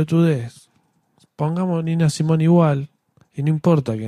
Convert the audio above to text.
pelotudez. Pongamos Nina Simone igual. Y no importa que